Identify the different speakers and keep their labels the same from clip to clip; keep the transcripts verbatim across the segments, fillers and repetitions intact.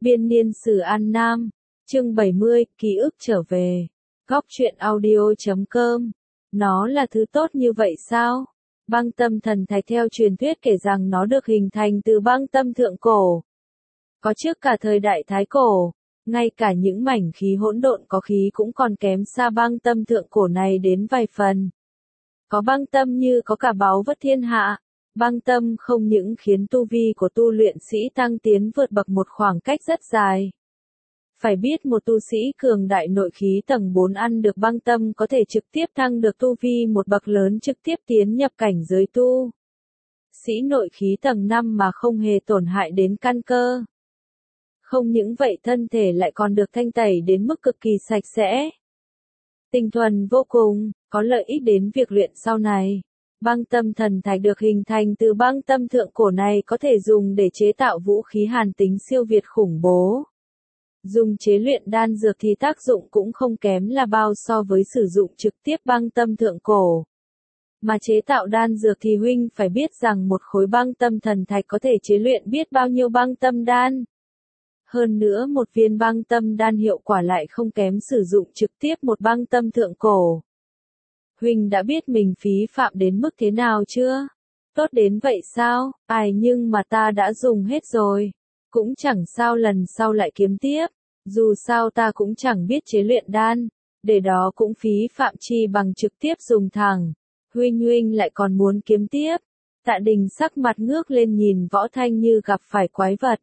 Speaker 1: Biên niên sử An Nam, chương bảy mươi, ký ức trở về. Góc truyện audio chấm com. Nó là thứ tốt như vậy sao? Băng tâm thần thạch theo truyền thuyết kể rằng nó được hình thành từ băng tâm thượng cổ. Có trước cả thời đại Thái Cổ, ngay cả những mảnh khí hỗn độn có khí cũng còn kém xa băng tâm thượng cổ này đến vài phần. Có băng tâm như có cả báu vật thiên hạ. Băng tâm không những khiến tu vi của tu luyện sĩ tăng tiến vượt bậc một khoảng cách rất dài. Phải biết một tu sĩ cường đại nội khí tầng bốn ăn được băng tâm có thể trực tiếp thăng được tu vi một bậc lớn, trực tiếp tiến nhập cảnh giới tu sĩ nội khí tầng năm mà không hề tổn hại đến căn cơ. Không những vậy, thân thể lại còn được thanh tẩy đến mức cực kỳ sạch sẽ, tinh thuần vô cùng, có lợi ích đến việc luyện sau này. Băng tâm thần thạch được hình thành từ băng tâm thượng cổ này có thể dùng để chế tạo vũ khí hàn tính siêu việt khủng bố. Dùng chế luyện đan dược thì tác dụng cũng không kém là bao so với sử dụng trực tiếp băng tâm thượng cổ. Mà chế tạo đan dược thì huynh phải biết rằng một khối băng tâm thần thạch có thể chế luyện biết bao nhiêu băng tâm đan. Hơn nữa một viên băng tâm đan hiệu quả lại không kém sử dụng trực tiếp một băng tâm thượng cổ. Huynh đã biết mình phí phạm đến mức thế nào chưa? Tốt đến vậy sao? Ai, nhưng mà ta đã dùng hết rồi. Cũng chẳng sao, lần sau lại kiếm tiếp. Dù sao ta cũng chẳng biết chế luyện đan. Để đó cũng phí phạm chi bằng trực tiếp dùng thẳng. Huynh huynh lại còn muốn kiếm tiếp. Tạ Đình sắc mặt ngước lên nhìn Võ Thanh như gặp phải quái vật.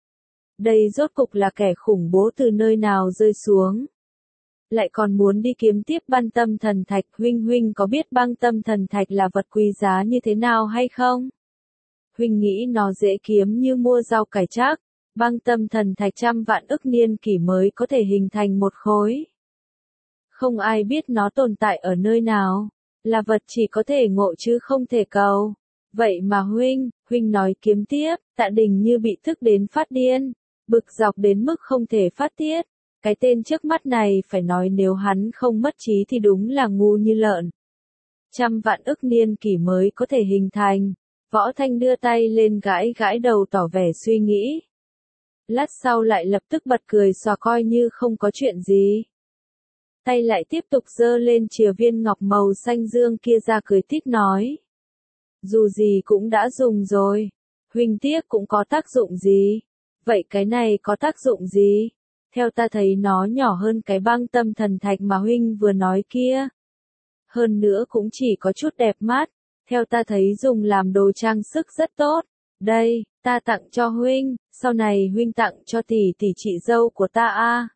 Speaker 1: Đây rốt cục là kẻ khủng bố từ nơi nào rơi xuống. Lại còn muốn đi kiếm tiếp băng tâm thần thạch. Huynh huynh có biết băng tâm thần thạch là vật quý giá như thế nào hay không? Huynh nghĩ nó dễ kiếm như mua rau cải trác. Băng tâm thần thạch trăm vạn ức niên kỷ mới có thể hình thành một khối. Không ai biết nó tồn tại ở nơi nào. Là vật chỉ có thể ngộ chứ không thể cầu. Vậy mà huynh, huynh nói kiếm tiếp. Tạ Đình như bị tức đến phát điên. Bực dọc đến mức không thể phát tiết. Cái tên trước mắt này phải nói nếu hắn không mất trí thì đúng là ngu như lợn. Trăm vạn ức niên kỷ mới có thể hình thành. Võ Thanh đưa tay lên gãi gãi đầu tỏ vẻ suy nghĩ. Lát sau lại lập tức bật cười xòa coi như không có chuyện gì. Tay lại tiếp tục giơ lên chìa viên ngọc màu xanh dương kia ra cười tít nói. Dù gì cũng đã dùng rồi. Huynh tiếc cũng có tác dụng gì. Vậy cái này có tác dụng gì? Theo ta thấy nó nhỏ hơn cái băng tâm thần thạch mà huynh vừa nói kia. Hơn nữa cũng chỉ có chút đẹp mắt. Theo ta thấy dùng làm đồ trang sức rất tốt. Đây, ta tặng cho huynh, sau này huynh tặng cho tỷ tỷ chị dâu của ta a.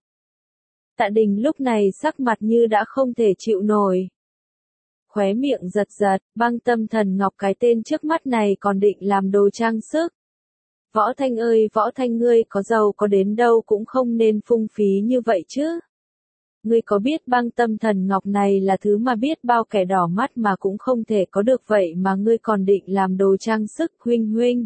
Speaker 1: Tạ Đình lúc này sắc mặt như đã không thể chịu nổi. Khóe miệng giật giật, băng tâm thần ngọc cái tên trước mắt này còn định làm đồ trang sức. Võ Thanh ơi, Võ Thanh, ngươi có giàu có đến đâu cũng không nên phung phí như vậy chứ. Ngươi có biết băng tâm thần ngọc này là thứ mà biết bao kẻ đỏ mắt mà cũng không thể có được, vậy mà ngươi còn định làm đồ trang sức. Huynh huynh.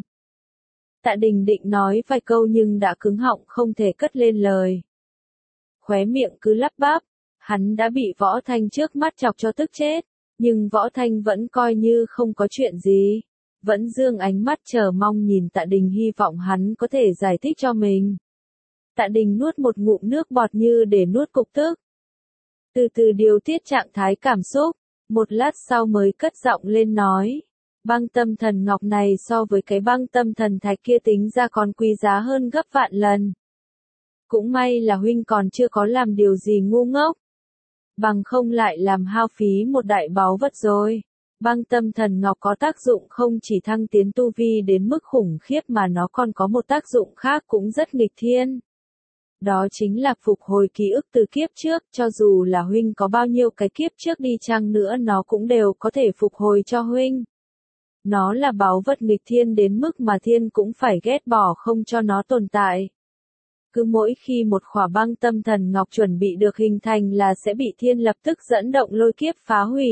Speaker 1: Tạ Đình định nói vài câu nhưng đã cứng họng không thể cất lên lời. Khóe miệng cứ lắp bắp, hắn đã bị Võ Thanh trước mắt chọc cho tức chết, nhưng Võ Thanh vẫn coi như không có chuyện gì. Vẫn dương ánh mắt chờ mong nhìn Tạ Đình, hy vọng hắn có thể giải thích cho mình. Tạ Đình nuốt một ngụm nước bọt như để nuốt cục tức. Từ từ điều tiết trạng thái cảm xúc, một lát sau mới cất giọng lên nói. Băng tâm thần ngọc này so với cái băng tâm thần thạch kia tính ra còn quý giá hơn gấp vạn lần. Cũng may là huynh còn chưa có làm điều gì ngu ngốc. Bằng không lại làm hao phí một đại báu vật rồi. Băng tâm thần ngọc có tác dụng không chỉ thăng tiến tu vi đến mức khủng khiếp mà nó còn có một tác dụng khác cũng rất nghịch thiên. Đó chính là phục hồi ký ức từ kiếp trước, cho dù là huynh có bao nhiêu cái kiếp trước đi chăng nữa nó cũng đều có thể phục hồi cho huynh. Nó là báu vật nghịch thiên đến mức mà thiên cũng phải ghét bỏ không cho nó tồn tại. Cứ mỗi khi một khỏa băng tâm thần ngọc chuẩn bị được hình thành là sẽ bị thiên lập tức dẫn động lôi kiếp phá hủy.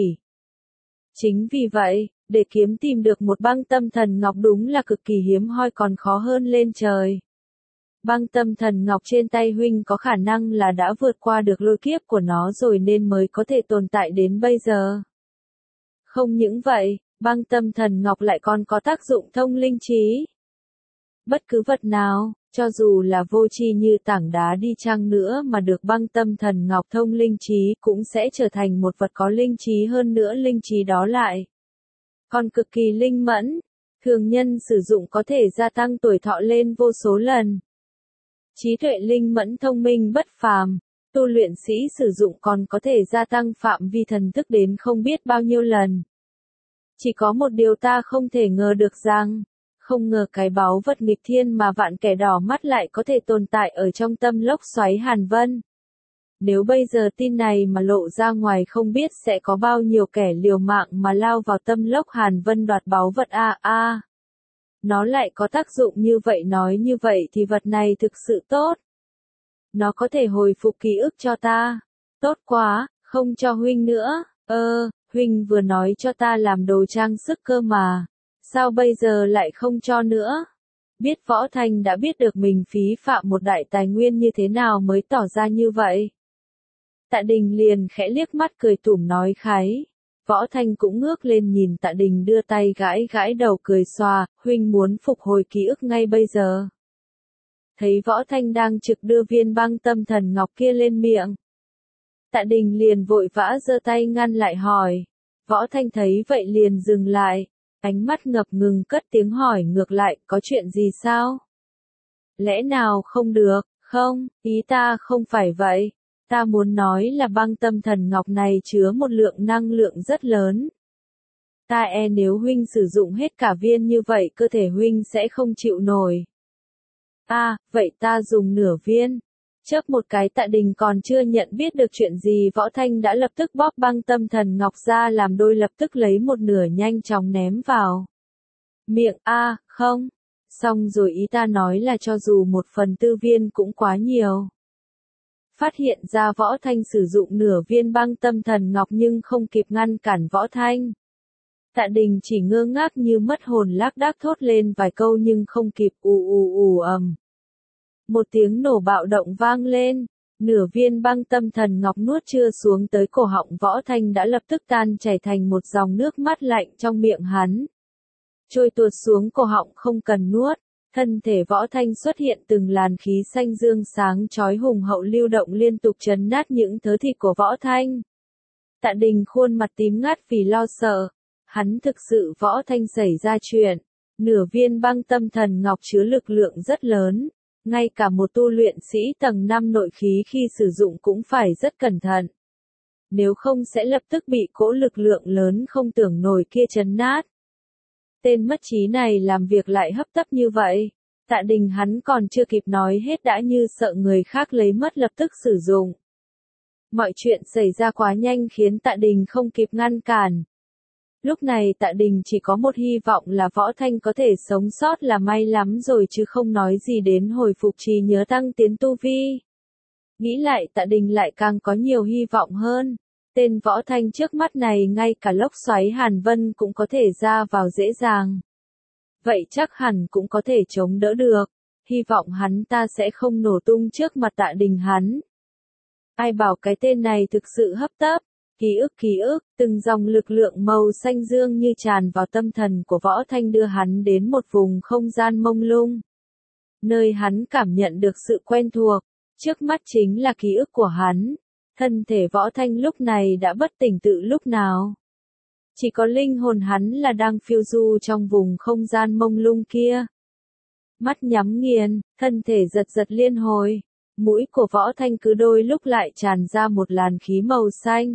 Speaker 1: Chính vì vậy, để kiếm tìm được một băng tâm thần ngọc đúng là cực kỳ hiếm hoi, còn khó hơn lên trời. Băng tâm thần ngọc trên tay huynh có khả năng là đã vượt qua được lôi kiếp của nó rồi nên mới có thể tồn tại đến bây giờ. Không những vậy, băng tâm thần ngọc lại còn có tác dụng thông linh trí. Bất cứ vật nào, Cho dù là vô tri như tảng đá đi chăng nữa mà được băng tâm thần ngọc thông linh trí cũng sẽ trở thành một vật có linh trí hơn nữa linh trí đó lại. Còn cực kỳ linh mẫn, thường nhân sử dụng có thể gia tăng tuổi thọ lên vô số lần. Trí tuệ linh mẫn thông minh bất phàm, tu luyện sĩ sử dụng còn có thể gia tăng phạm vi thần thức đến không biết bao nhiêu lần. Chỉ có một điều ta không thể ngờ được rằng, không ngờ cái báu vật nghịch thiên mà vạn kẻ đỏ mắt lại có thể tồn tại ở trong tâm lốc xoáy Hàn Vân. Nếu bây giờ tin này mà lộ ra ngoài không biết sẽ có bao nhiêu kẻ liều mạng mà lao vào tâm lốc Hàn Vân đoạt báu vật a a. À, nó lại có tác dụng như vậy, nói như vậy thì vật này thực sự tốt. Nó có thể hồi phục ký ức cho ta. Tốt quá, không cho huynh nữa. Ơ, huynh vừa nói cho ta làm đồ trang sức cơ mà. Sao bây giờ lại không cho nữa? Biết Võ Thanh đã biết được mình phí phạm một đại tài nguyên như thế nào mới tỏ ra như vậy. Tạ Đình liền khẽ liếc mắt cười tủm nói khái. Võ Thanh cũng ngước lên nhìn Tạ Đình đưa tay gãi gãi đầu cười xòa, huynh muốn phục hồi ký ức ngay bây giờ. Thấy Võ Thanh đang trực đưa viên băng tâm thần ngọc kia lên miệng. Tạ Đình liền vội vã giơ tay ngăn lại hỏi. Võ Thanh thấy vậy liền dừng lại, ánh mắt ngập ngừng cất tiếng hỏi ngược lại, có chuyện gì sao? Lẽ nào không được, không, ý ta không phải vậy. Ta muốn nói là băng tâm thần ngọc này chứa một lượng năng lượng rất lớn. Ta e nếu huynh sử dụng hết cả viên như vậy cơ thể huynh sẽ không chịu nổi. À, vậy ta dùng nửa viên. Chớp một cái Tạ Đình còn chưa nhận biết được chuyện gì Võ Thanh đã lập tức bóp băng tâm thần ngọc ra làm đôi, lập tức lấy một nửa nhanh chóng ném vào miệng. A, à, không. Xong rồi, ý ta nói là cho dù một phần tư viên cũng quá nhiều. Phát hiện ra Võ Thanh sử dụng nửa viên băng tâm thần ngọc nhưng không kịp ngăn cản Võ Thanh. Tạ Đình chỉ ngơ ngác như mất hồn lác đác thốt lên vài câu nhưng không kịp, ù ù ù ầm. Một tiếng nổ bạo động vang lên, nửa viên băng tâm thần ngọc nuốt chưa xuống tới cổ họng Võ Thanh đã lập tức tan chảy thành một dòng nước mắt lạnh trong miệng hắn. Trôi tuột xuống cổ họng không cần nuốt, thân thể Võ Thanh xuất hiện từng làn khí xanh dương sáng chói hùng hậu lưu động liên tục chấn nát những thớ thịt của Võ Thanh. Tạ Đình khuôn mặt tím ngắt vì lo sợ, hắn thực sự Võ Thanh xảy ra chuyện, nửa viên băng tâm thần ngọc chứa lực lượng rất lớn. Ngay cả một tu luyện sĩ tầng năm nội khí khi sử dụng cũng phải rất cẩn thận. Nếu không sẽ lập tức bị cỗ lực lượng lớn không tưởng nổi kia chấn nát. Tên mất trí này làm việc lại hấp tấp như vậy. Tạ Đình hắn còn chưa kịp nói hết đã như sợ người khác lấy mất lập tức sử dụng. Mọi chuyện xảy ra quá nhanh khiến Tạ Đình không kịp ngăn cản. Lúc này Tạ Đình chỉ có một hy vọng là Võ Thanh có thể sống sót là may lắm rồi chứ không nói gì đến hồi phục trí nhớ tăng tiến tu vi. Nghĩ lại Tạ Đình lại càng có nhiều hy vọng hơn. Tên Võ Thanh trước mắt này ngay cả lốc xoáy Hàn Vân cũng có thể ra vào dễ dàng. Vậy chắc hẳn cũng có thể chống đỡ được. Hy vọng hắn ta sẽ không nổ tung trước mặt Tạ Đình hắn. Ai bảo cái tên này thực sự hấp tấp. Ký ức ký ức, từng dòng lực lượng màu xanh dương như tràn vào tâm thần của Võ Thanh đưa hắn đến một vùng không gian mông lung. Nơi hắn cảm nhận được sự quen thuộc, trước mắt chính là ký ức của hắn. Thân thể Võ Thanh lúc này đã bất tỉnh tự lúc nào. Chỉ có linh hồn hắn là đang phiêu du trong vùng không gian mông lung kia. Mắt nhắm nghiền, thân thể giật giật liên hồi. Mũi của Võ Thanh cứ đôi lúc lại tràn ra một làn khí màu xanh.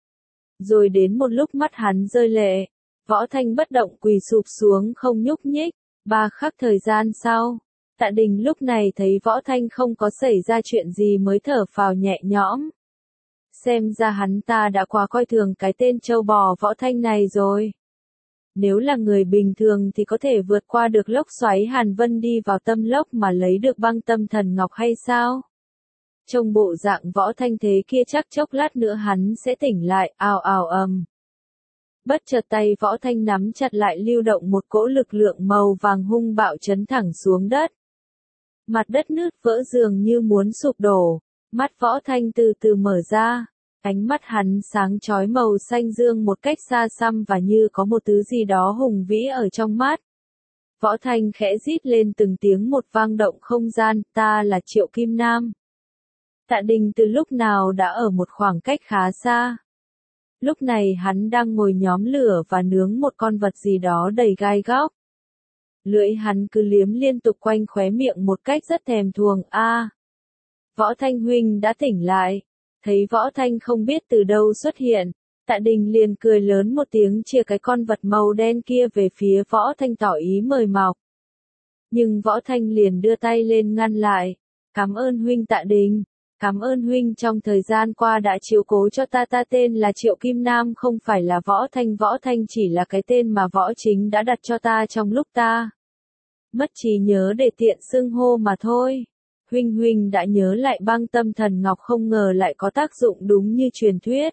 Speaker 1: Rồi đến một lúc mắt hắn rơi lệ, Võ Thanh bất động quỳ sụp xuống không nhúc nhích. Ba khắc thời gian sau, Tạ Đình lúc này thấy Võ Thanh không có xảy ra chuyện gì mới thở phào nhẹ nhõm. Xem ra hắn ta đã quá coi thường cái tên trâu bò Võ Thanh này rồi. Nếu là người bình thường thì có thể vượt qua được lốc xoáy Hàn Vân đi vào tâm lốc mà lấy được băng tâm thần ngọc hay sao? Trong bộ dạng Võ Thanh thế kia chắc chốc lát nữa hắn sẽ tỉnh lại, ào ào ầm. Bất chợt tay Võ Thanh nắm chặt lại lưu động một cỗ lực lượng màu vàng hung bạo chấn thẳng xuống đất. Mặt đất nứt vỡ dường như muốn sụp đổ, mắt Võ Thanh từ từ mở ra, ánh mắt hắn sáng chói màu xanh dương một cách xa xăm và như có một thứ gì đó hùng vĩ ở trong mắt. Võ Thanh khẽ rít lên từng tiếng một vang động không gian, ta là Triệu Kim Nam. Tạ Đình từ lúc nào đã ở một khoảng cách khá xa. Lúc này hắn đang ngồi nhóm lửa và nướng một con vật gì đó đầy gai góc. Lưỡi hắn cứ liếm liên tục quanh khóe miệng một cách rất thèm thuồng. A, à, Võ Thanh huynh đã tỉnh lại. Thấy Võ Thanh không biết từ đâu xuất hiện, Tạ Đình liền cười lớn một tiếng chia cái con vật màu đen kia về phía Võ Thanh tỏ ý mời mọc. Nhưng Võ Thanh liền đưa tay lên ngăn lại. Cảm ơn huynh Tạ Đình. Cảm ơn huynh trong thời gian qua đã chiếu cố cho ta. Ta tên là Triệu Kim Nam, không phải là Võ Thanh. Võ Thanh chỉ là cái tên mà Võ Chính đã đặt cho ta trong lúc ta mất trí nhớ để tiện xưng hô mà thôi. Huynh huynh đã nhớ lại băng tâm thần ngọc, không ngờ lại có tác dụng đúng như truyền thuyết.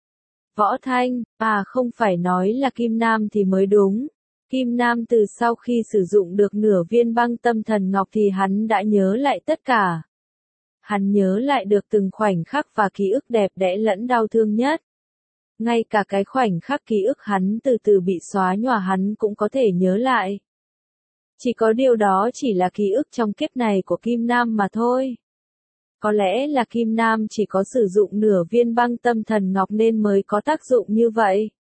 Speaker 1: Võ Thanh, à không phải nói là Kim Nam thì mới đúng. Kim Nam từ sau khi sử dụng được nửa viên băng tâm thần ngọc thì hắn đã nhớ lại tất cả. Hắn nhớ lại được từng khoảnh khắc và ký ức đẹp đẽ lẫn đau thương nhất. Ngay cả cái khoảnh khắc ký ức hắn từ từ bị xóa nhòa hắn cũng có thể nhớ lại. Chỉ có điều đó chỉ là ký ức trong kiếp này của Kim Nam mà thôi. Có lẽ là Kim Nam chỉ có sử dụng nửa viên băng tâm thần ngọc nên mới có tác dụng như vậy.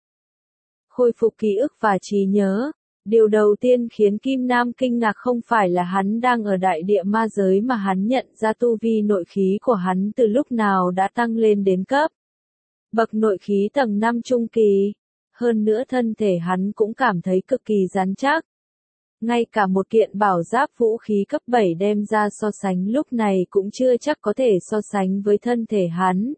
Speaker 1: Khôi phục ký ức và trí nhớ. Điều đầu tiên khiến Kim Nam kinh ngạc không phải là hắn đang ở đại địa ma giới mà hắn nhận ra tu vi nội khí của hắn từ lúc nào đã tăng lên đến cấp bậc nội khí tầng năm trung kỳ. Hơn nữa thân thể hắn cũng cảm thấy cực kỳ rắn chắc. Ngay cả một kiện bảo giáp vũ khí cấp bảy đem ra so sánh lúc này cũng chưa chắc có thể so sánh với thân thể hắn.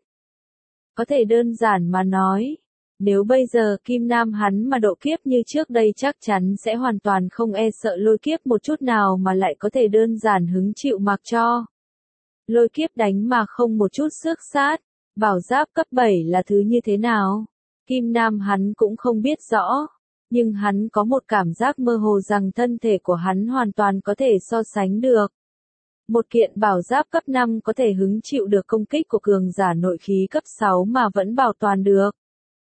Speaker 1: Có thể đơn giản mà nói, nếu bây giờ Kim Nam hắn mà độ kiếp như trước đây chắc chắn sẽ hoàn toàn không e sợ lôi kiếp một chút nào mà lại có thể đơn giản hứng chịu mặc cho lôi kiếp đánh mà không một chút xước sát. Bảo giáp cấp bảy là thứ như thế nào? Kim Nam hắn cũng không biết rõ. Nhưng hắn có một cảm giác mơ hồ rằng thân thể của hắn hoàn toàn có thể so sánh được. Một kiện bảo giáp cấp năm có thể hứng chịu được công kích của cường giả nội khí cấp sáu mà vẫn bảo toàn được.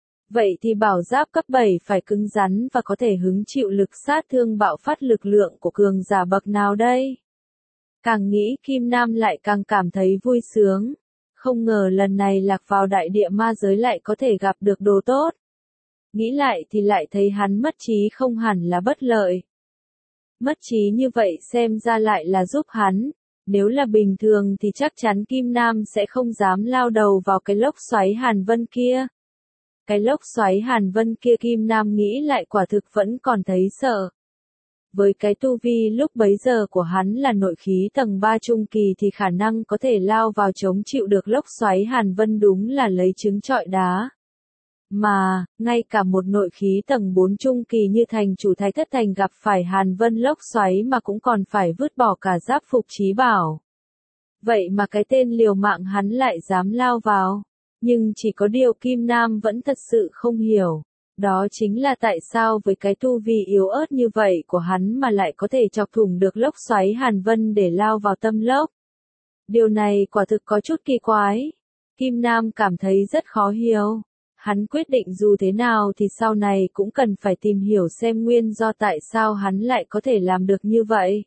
Speaker 1: Vậy thì bảo giáp cấp bảy phải cứng rắn và có thể hứng chịu lực sát thương bạo phát lực lượng của cường giả bậc nào đây? Càng nghĩ Kim Nam lại càng cảm thấy vui sướng. Không ngờ lần này lạc vào đại địa ma giới lại có thể gặp được đồ tốt. Nghĩ lại thì lại thấy hắn mất trí không hẳn là bất lợi. Mất trí như vậy xem ra lại là giúp hắn. Nếu là bình thường thì chắc chắn Kim Nam sẽ không dám lao đầu vào cái lốc xoáy Hàn Vân kia. Cái lốc xoáy Hàn Vân kia Kim Nam nghĩ lại quả thực vẫn còn thấy sợ. Với cái tu vi lúc bấy giờ của hắn là nội khí tầng ba trung kỳ thì khả năng có thể lao vào chống chịu được lốc xoáy Hàn Vân đúng là lấy trứng trọi đá. Mà, ngay cả một nội khí tầng bốn trung kỳ như thành chủ Thái Thất Thành gặp phải Hàn Vân lốc xoáy mà cũng còn phải vứt bỏ cả giáp phục trí bảo. Vậy mà cái tên liều mạng hắn lại dám lao vào. Nhưng chỉ có điều Kim Nam vẫn thật sự không hiểu. Đó chính là tại sao với cái tu vi yếu ớt như vậy của hắn mà lại có thể chọc thủng được lốc xoáy Hàn Vân để lao vào tâm lốc. Điều này quả thực có chút kỳ quái. Kim Nam cảm thấy rất khó hiểu. Hắn quyết định dù thế nào thì sau này cũng cần phải tìm hiểu xem nguyên do tại sao hắn lại có thể làm được như vậy.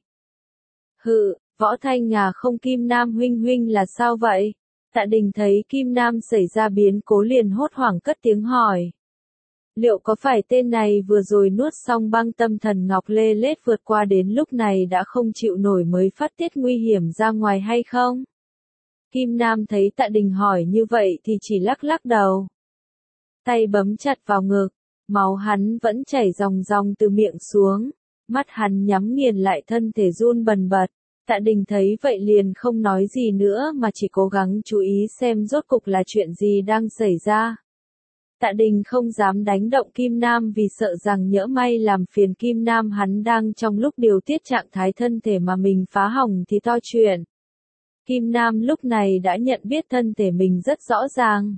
Speaker 1: Hự, Võ Thanh à, không Kim Nam huynh huynh là sao vậy? Tạ Đình thấy Kim Nam xảy ra biến cố liền hốt hoảng cất tiếng hỏi. Liệu có phải tên này vừa rồi nuốt xong băng tâm thần ngọc lê lết vượt qua đến lúc này đã không chịu nổi mới phát tiết nguy hiểm ra ngoài hay không? Kim Nam thấy Tạ Đình hỏi như vậy thì chỉ lắc lắc đầu. Tay bấm chặt vào ngực, máu hắn vẫn chảy ròng ròng từ miệng xuống, mắt hắn nhắm nghiền lại thân thể run bần bật. Tạ Đình thấy vậy liền không nói gì nữa mà chỉ cố gắng chú ý xem rốt cục là chuyện gì đang xảy ra. Tạ Đình không dám đánh động Kim Nam vì sợ rằng nhỡ may làm phiền Kim Nam hắn đang trong lúc điều tiết trạng thái thân thể mà mình phá hỏng thì to chuyện. Kim Nam lúc này đã nhận biết thân thể mình rất rõ ràng.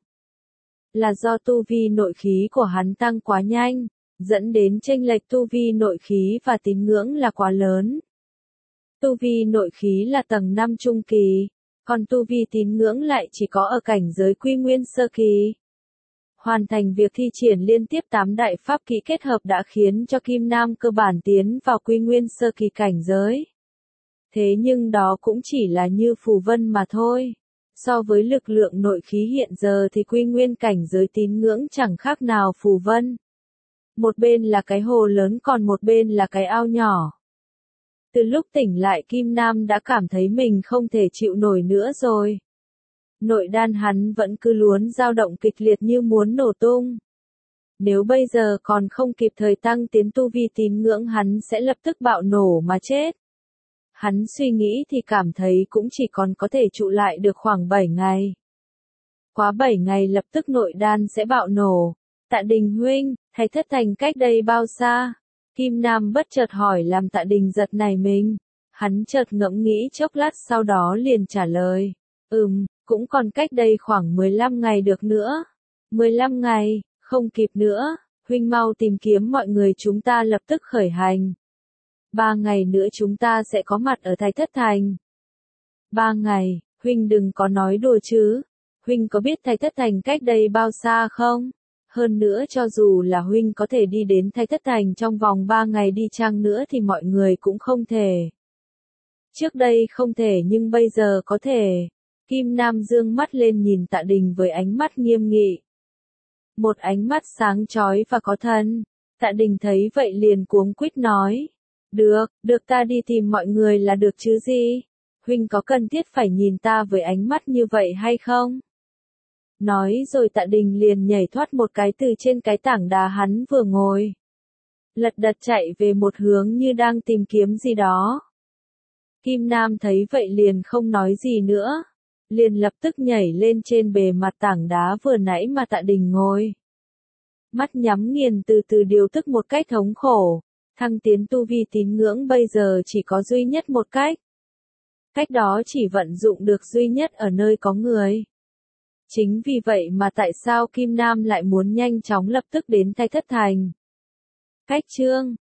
Speaker 1: Là do tu vi nội khí của hắn tăng quá nhanh, dẫn đến chênh lệch tu vi nội khí và tín ngưỡng là quá lớn. Tu vi nội khí là tầng năm trung kỳ, còn tu vi tín ngưỡng lại chỉ có ở cảnh giới quy nguyên sơ kỳ. Hoàn thành việc thi triển liên tiếp tám đại pháp kỹ kết hợp đã khiến cho Kim Nam cơ bản tiến vào quy nguyên sơ kỳ cảnh giới. Thế nhưng đó cũng chỉ là như phù vân mà thôi. So với lực lượng nội khí hiện giờ thì quy nguyên cảnh giới tín ngưỡng chẳng khác nào phù vân. Một bên là cái hồ lớn còn một bên là cái ao nhỏ. Từ lúc tỉnh lại Kim Nam đã cảm thấy mình không thể chịu nổi nữa rồi. Nội đan hắn vẫn cứ luốn dao động kịch liệt như muốn nổ tung. Nếu bây giờ còn không kịp thời tăng tiến tu vi tín ngưỡng hắn sẽ lập tức bạo nổ mà chết. Hắn suy nghĩ thì cảm thấy cũng chỉ còn có thể trụ lại được khoảng bảy ngày. Quá bảy ngày lập tức nội đan sẽ bạo nổ. Tạ Đình huynh, thầy thất thành cách đây bao xa? Kim Nam bất chợt hỏi làm Tạ Đình giật nảy mình. Hắn chợt ngẫm nghĩ chốc lát sau đó liền trả lời. Ừm, cũng còn cách đây khoảng mười lăm ngày được nữa. mười lăm ngày, không kịp nữa, huynh mau tìm kiếm mọi người chúng ta lập tức khởi hành. Ba ngày nữa chúng ta sẽ có mặt ở Thái Thất Thành. Ba ngày, huynh đừng có nói đùa chứ. Huynh có biết Thái Thất Thành cách đây bao xa không? Hơn nữa cho dù là huynh có thể đi đến Thái Thất Thành trong vòng ba ngày đi chăng nữa thì mọi người cũng không thể. Trước đây không thể nhưng bây giờ có thể. Kim Nam dương mắt lên nhìn Tạ Đình với ánh mắt nghiêm nghị. Một ánh mắt sáng chói và có thần. Tạ Đình thấy vậy liền cuống quýt nói. Được, được ta đi tìm mọi người là được chứ gì? Huynh có cần thiết phải nhìn ta với ánh mắt như vậy hay không? Nói rồi Tạ Đình liền nhảy thoát một cái từ trên cái tảng đá hắn vừa ngồi. Lật đật chạy về một hướng như đang tìm kiếm gì đó. Kim Nam thấy vậy liền không nói gì nữa. Liền lập tức nhảy lên trên bề mặt tảng đá vừa nãy mà Tạ Đình ngồi. Mắt nhắm nghiền từ từ điều tức một cách thống khổ. Thăng tiến tu vi tín ngưỡng bây giờ chỉ có duy nhất một cách. Cách đó chỉ vận dụng được duy nhất ở nơi có người. Chính vì vậy mà tại sao Kim Nam lại muốn nhanh chóng lập tức đến Thái Thất Thành. Cách chương